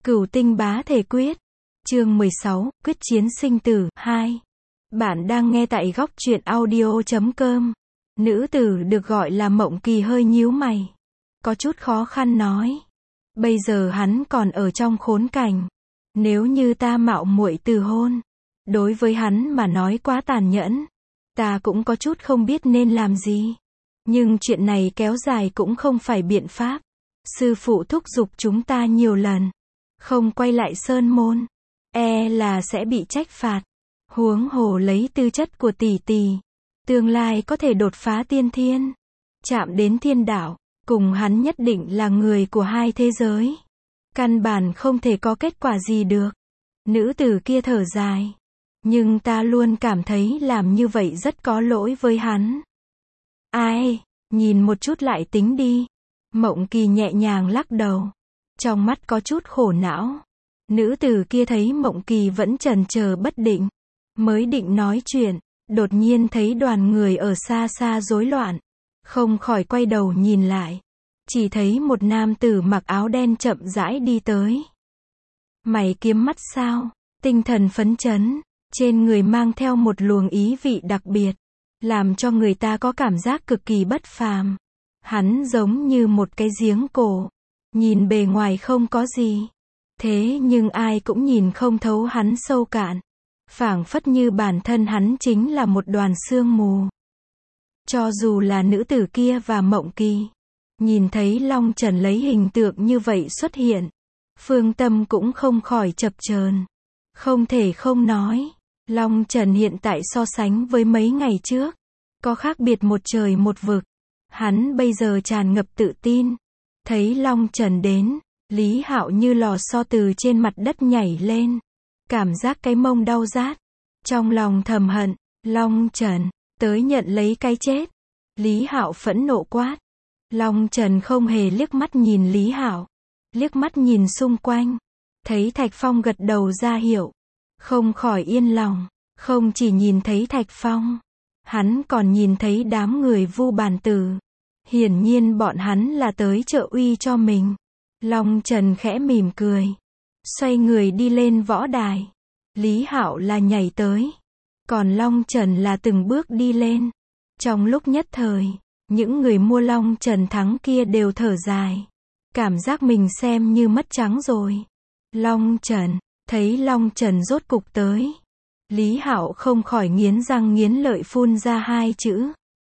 Cửu tinh bá thể quyết. Chương 16, quyết chiến sinh tử 2. Bạn đang nghe tại góc truyện audio.com. Nữ tử được gọi là Mộng Kỳ hơi nhíu mày. Có chút khó khăn nói. Bây giờ hắn còn ở trong khốn cảnh. Nếu như ta mạo muội từ hôn, đối với hắn mà nói quá tàn nhẫn. Ta cũng có chút không biết nên làm gì. Nhưng chuyện này kéo dài cũng không phải biện pháp. Sư phụ thúc giục chúng ta nhiều lần. Không quay lại sơn môn, e là sẽ bị trách phạt. Huống hồ lấy tư chất của tỷ tỷ, tương lai có thể đột phá tiên thiên, chạm đến thiên đạo, cùng hắn nhất định là người của hai thế giới. Căn bản không thể có kết quả gì được. Nữ tử kia thở dài. Nhưng ta luôn cảm thấy làm như vậy rất có lỗi với hắn. Ai, nhìn một chút lại tính đi. Mộng Kỳ nhẹ nhàng lắc đầu. Trong mắt có chút khổ não. Nữ tử kia thấy Mộng Kỳ vẫn chần chờ bất định. Mới định nói chuyện, đột nhiên thấy đoàn người ở xa xa rối loạn. Không khỏi quay đầu nhìn lại. Chỉ thấy một nam tử mặc áo đen chậm rãi đi tới. Mày kiếm mắt sao? Tinh thần phấn chấn. Trên người mang theo một luồng ý vị đặc biệt. Làm cho người ta có cảm giác cực kỳ bất phàm. Hắn giống như một cái giếng cổ. Nhìn bề ngoài không có gì. Thế nhưng ai cũng nhìn không thấu hắn sâu cạn. Phảng phất như bản thân hắn chính là một đoàn sương mù. Cho dù là nữ tử kia và Mộng Kỳ, nhìn thấy Long Trần lấy hình tượng như vậy xuất hiện, phương tâm cũng không khỏi chập chờn. Không thể không nói, Long Trần hiện tại so sánh với mấy ngày trước, có khác biệt một trời một vực. Hắn bây giờ tràn ngập tự tin. Thấy Long Trần đến, Lý Hạo như lò xo từ trên mặt đất nhảy lên. Cảm giác cái mông đau rát. Trong lòng thầm hận, Long Trần, tới nhận lấy cái chết. Lý Hạo phẫn nộ quát. Long Trần không hề liếc mắt nhìn Lý Hạo. Liếc mắt nhìn xung quanh. Thấy Thạch Phong gật đầu ra hiệu. Không khỏi yên lòng. Không chỉ nhìn thấy Thạch Phong. Hắn còn nhìn thấy đám người Vu Bàn Tử. Hiển nhiên bọn hắn là tới trợ uy cho mình. Long Trần khẽ mỉm cười. Xoay người đi lên võ đài. Lý Hạo là nhảy tới. Còn Long Trần là từng bước đi lên. Trong lúc nhất thời, những người mua Long Trần thắng kia đều thở dài. Cảm giác mình xem như mất trắng rồi. Long Trần, thấy Long Trần rốt cục tới. Lý Hạo không khỏi nghiến răng nghiến lợi phun ra hai chữ.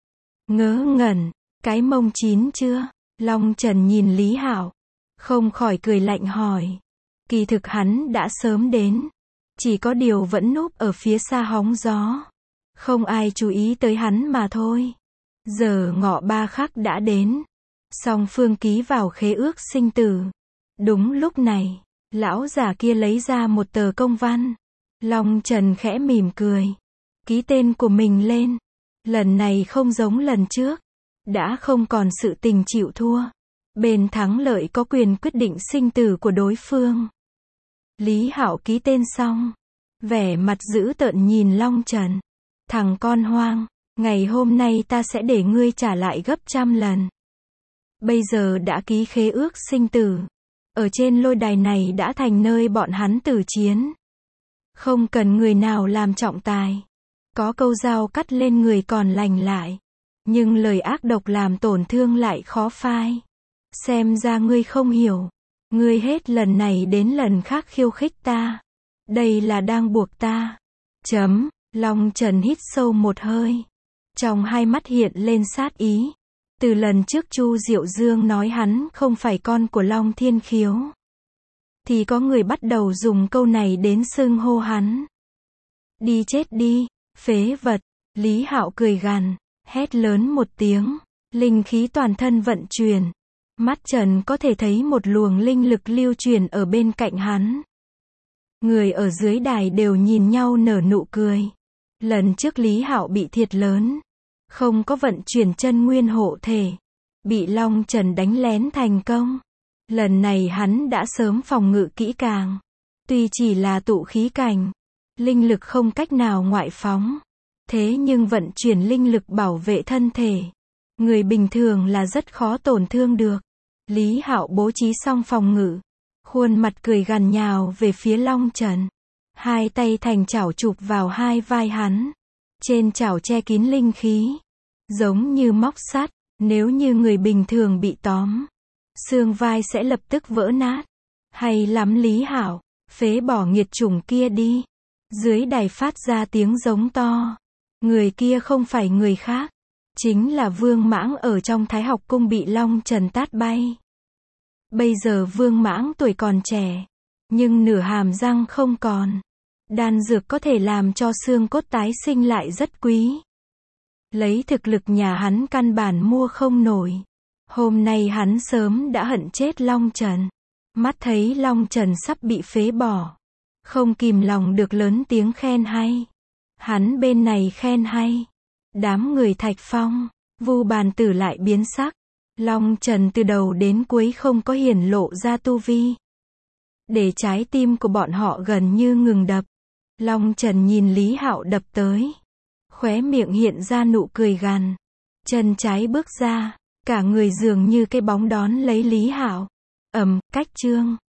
Ngớ ngẩn. Cái mông chín chưa? Long Trần nhìn Lý Hạo, không khỏi cười lạnh hỏi. Kỳ thực hắn đã sớm đến, chỉ có điều vẫn núp ở phía xa hóng gió. Không ai chú ý tới hắn mà thôi. Giờ ngọ ba khắc đã đến. Song phương ký vào khế ước sinh tử. Đúng lúc này, lão già kia lấy ra một tờ công văn. Long Trần khẽ mỉm cười. Ký tên của mình lên. Lần này không giống lần trước. Đã không còn sự tình chịu thua. Bên thắng lợi có quyền quyết định sinh tử của đối phương. Lý Hạo ký tên xong. Vẻ mặt dữ tợn nhìn Long Trần. Thằng con hoang, ngày hôm nay ta sẽ để ngươi trả lại gấp 100 lần. Bây giờ đã ký khế ước sinh tử. Ở trên lôi đài này đã thành nơi bọn hắn tử chiến. Không cần người nào làm trọng tài. Có câu dao cắt lên người còn lành lại. Nhưng lời ác độc làm tổn thương lại khó phai. Xem ra ngươi không hiểu. Ngươi hết lần này đến lần khác khiêu khích ta. Đây là đang buộc ta. Long Trần hít sâu một hơi. Trong hai mắt hiện lên sát ý. Từ lần trước Chu Diệu Dương nói hắn không phải con của Long Thiên Khiếu. Thì có người bắt đầu dùng câu này đến xưng hô hắn. Đi chết đi, phế vật. Lý Hạo cười gằn. Hét lớn một tiếng, linh khí toàn thân vận chuyển. Mắt Trần có thể thấy một luồng linh lực lưu truyền ở bên cạnh hắn. Người ở dưới đài đều nhìn nhau nở nụ cười. Lần trước Lý Hạo bị thiệt lớn. Không có vận chuyển chân nguyên hộ thể. Bị Long Trần đánh lén thành công. Lần này hắn đã sớm phòng ngự kỹ càng. Tuy chỉ là tụ khí cảnh. Linh lực không cách nào ngoại phóng. Thế nhưng vận chuyển linh lực bảo vệ thân thể. Người bình thường là rất khó tổn thương được. Lý Hạo bố trí xong phòng ngự. khuôn mặt cười gằn nhào về phía Long Trần. Hai tay thành chảo chụp vào hai vai hắn. Trên chảo che kín linh khí. Giống như móc sắt, nếu như người bình thường bị tóm, xương vai sẽ lập tức vỡ nát. Hay lắm Lý Hạo, phế bỏ nghiệt chủng kia đi. Dưới đài phát ra tiếng giống to. Người kia không phải người khác, chính là Vương Mãng ở trong Thái Học Cung bị Long Trần tát bay. Bây giờ Vương Mãng tuổi còn trẻ, nhưng nửa hàm răng không còn. Đan dược có thể làm cho xương cốt tái sinh lại rất quý. Lấy thực lực nhà hắn căn bản mua không nổi. Hôm nay hắn sớm đã hận chết Long Trần. Mắt thấy Long Trần sắp bị phế bỏ, không kìm lòng được lớn tiếng khen hay. Hắn bên này khen hay, đám người Thạch Phong, Vu Bàn Tử lại biến sắc. Long Trần từ đầu đến cuối không có hiển lộ ra tu vi, để trái tim của bọn họ gần như ngừng đập. Long Trần nhìn Lý Hạo đập tới, khóe miệng hiện ra nụ cười gằn, chân trái bước ra, cả người dường như cái bóng đón lấy Lý Hạo. Cách chương